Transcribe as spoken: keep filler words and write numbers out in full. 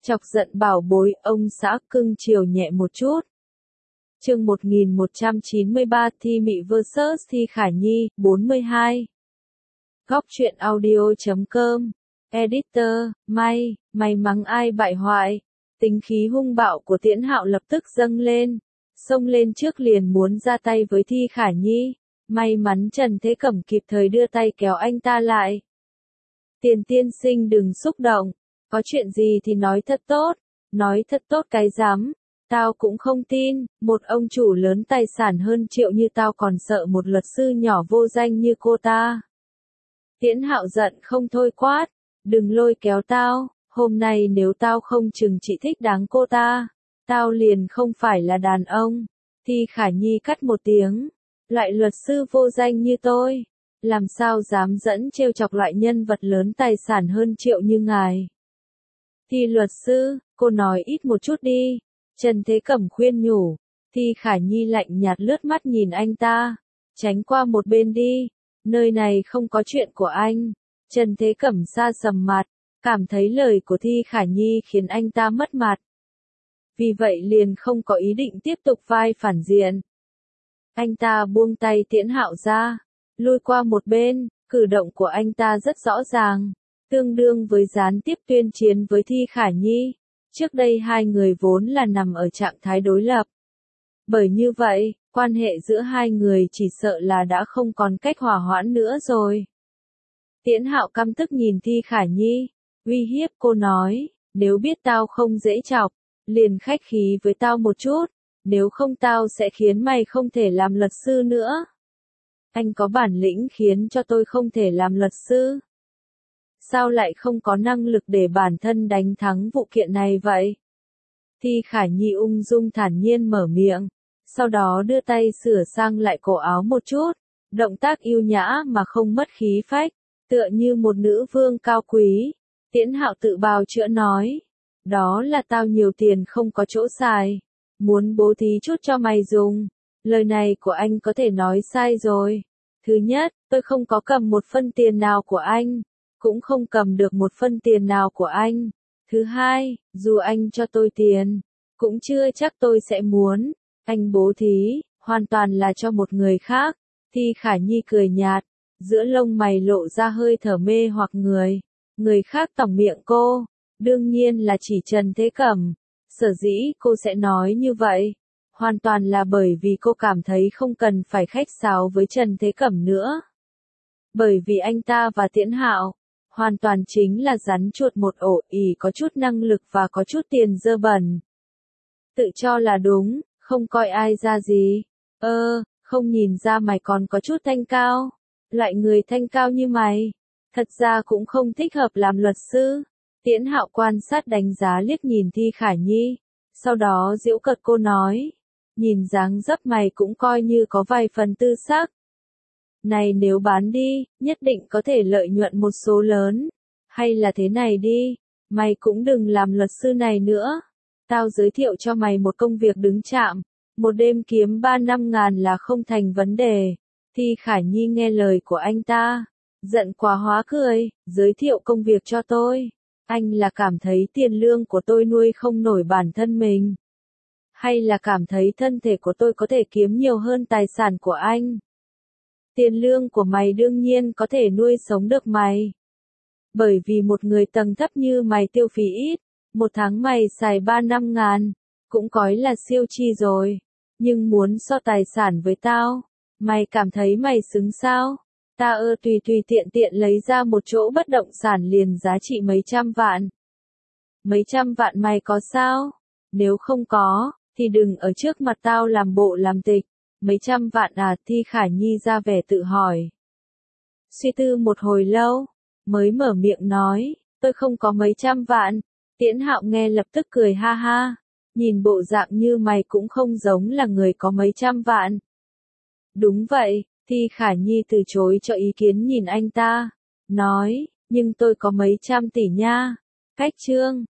Chọc giận bảo bối, ông xã cưng chiều nhẹ một chút. Chương một nghìn một trăm chín mươi ba Thi Mị versus Thi Khả Nhi, bốn mươi hai. Góc truyện audio chấm com. Editor, may, may mắng ai bại hoại. Tính khí hung bạo của Tiễn Hạo lập tức dâng lên, xông lên trước liền muốn ra tay với Thi Khả Nhi. May mắn Trần Thế Cẩm kịp thời đưa tay kéo anh ta lại. Tiền tiên sinh đừng xúc động, có chuyện gì thì nói thật tốt, nói thật tốt cái dám. Tao cũng không tin, một ông chủ lớn tài sản hơn triệu như tao còn sợ một luật sư nhỏ vô danh như cô ta. Tiễn Hạo giận không thôi quát, đừng lôi kéo tao, hôm nay nếu tao không chừng trị thích đáng cô ta, tao liền không phải là đàn ông. Thi Khả Nhi cắt một tiếng, loại luật sư vô danh như tôi, làm sao dám dẫn trêu chọc loại nhân vật lớn tài sản hơn triệu như ngài. Thi luật sư, cô nói ít một chút đi. Trần Thế Cẩm khuyên nhủ. Thi Khả Nhi lạnh nhạt lướt mắt nhìn anh ta, tránh qua một bên đi, nơi này không có chuyện của anh. Trần Thế Cẩm xa sầm mặt, cảm thấy lời của Thi Khả Nhi khiến anh ta mất mặt. Vì vậy liền không có ý định tiếp tục vai phản diện. Anh ta buông tay Tiễn Hạo ra, lui qua một bên, cử động của anh ta rất rõ ràng, tương đương với gián tiếp tuyên chiến với Thi Khả Nhi. Trước đây hai người vốn là nằm ở trạng thái đối lập. Bởi như vậy, quan hệ giữa hai người chỉ sợ là đã không còn cách hòa hoãn nữa rồi. Tiễn Hạo căm tức nhìn Thi Khả Nhi, uy hiếp cô nói, nếu biết tao không dễ chọc, liền khách khí với tao một chút, nếu không tao sẽ khiến mày không thể làm luật sư nữa. Anh có bản lĩnh khiến cho tôi không thể làm luật sư. Sao lại không có năng lực để bản thân đánh thắng vụ kiện này vậy? Thi Khả Nhi ung dung thản nhiên mở miệng, sau đó đưa tay sửa sang lại cổ áo một chút, động tác yêu nhã mà không mất khí phách, tựa như một nữ vương cao quý. Tiễn Hạo tự bào chữa nói, đó là tao nhiều tiền không có chỗ xài, muốn bố thí chút cho mày dùng. Lời này của anh có thể nói sai rồi. Thứ nhất, tôi không có cầm một phân tiền nào của anh, cũng không cầm được một phân tiền nào của anh. Thứ hai, dù anh cho tôi tiền, cũng chưa chắc tôi sẽ muốn. Anh bố thí, hoàn toàn là cho một người khác. Thi Khả Nhi cười nhạt, giữa lông mày lộ ra hơi thở mê hoặc người. Người khác tỏng miệng cô, đương nhiên là chỉ Trần Thế Cẩm. Sở dĩ cô sẽ nói như vậy, hoàn toàn là bởi vì cô cảm thấy không cần phải khách sáo với Trần Thế Cẩm nữa. Bởi vì anh ta và Tiễn Hạo hoàn toàn chính là rắn chuột một ổ, ỉ có chút năng lực và có chút tiền dơ bẩn. Tự cho là đúng, không coi ai ra gì. Ơ, không nhìn ra mày còn có chút thanh cao. Loại người thanh cao như mày, thật ra cũng không thích hợp làm luật sư. Tiễn Hạo quan sát đánh giá liếc nhìn Thi Khả Nhi, sau đó giễu cợt cô nói, nhìn dáng dấp mày cũng coi như có vài phần tư sắc. Này nếu bán đi, nhất định có thể lợi nhuận một số lớn. Hay là thế này đi, mày cũng đừng làm luật sư này nữa. Tao giới thiệu cho mày một công việc đứng trạm, một đêm kiếm ba năm ngàn là không thành vấn đề. Thi Khả Nhi nghe lời của anh ta, giận quá hóa cười, giới thiệu công việc cho tôi. Anh là cảm thấy tiền lương của tôi nuôi không nổi bản thân mình? Hay là cảm thấy thân thể của tôi có thể kiếm nhiều hơn tài sản của anh? Tiền lương của mày đương nhiên có thể nuôi sống được mày. Bởi vì một người tầng thấp như mày tiêu phí ít, một tháng mày xài ba năm ngàn, cũng coi là siêu chi rồi. Nhưng muốn so tài sản với tao, mày cảm thấy mày xứng sao? Ta ơ tùy tùy tiện tiện lấy ra một chỗ bất động sản liền giá trị mấy trăm vạn. Mấy trăm vạn mày có sao? Nếu không có, thì đừng ở trước mặt tao làm bộ làm tịch. Mấy trăm vạn à? Thi Khả Nhi ra vẻ tự hỏi. Suy tư một hồi lâu, mới mở miệng nói, tôi không có mấy trăm vạn. Tiễn Hạo nghe lập tức cười ha ha, nhìn bộ dạng như mày cũng không giống là người có mấy trăm vạn. Đúng vậy, Thi Khả Nhi từ chối cho ý kiến nhìn anh ta, nói, nhưng tôi có mấy trăm tỷ nha. Cách chương,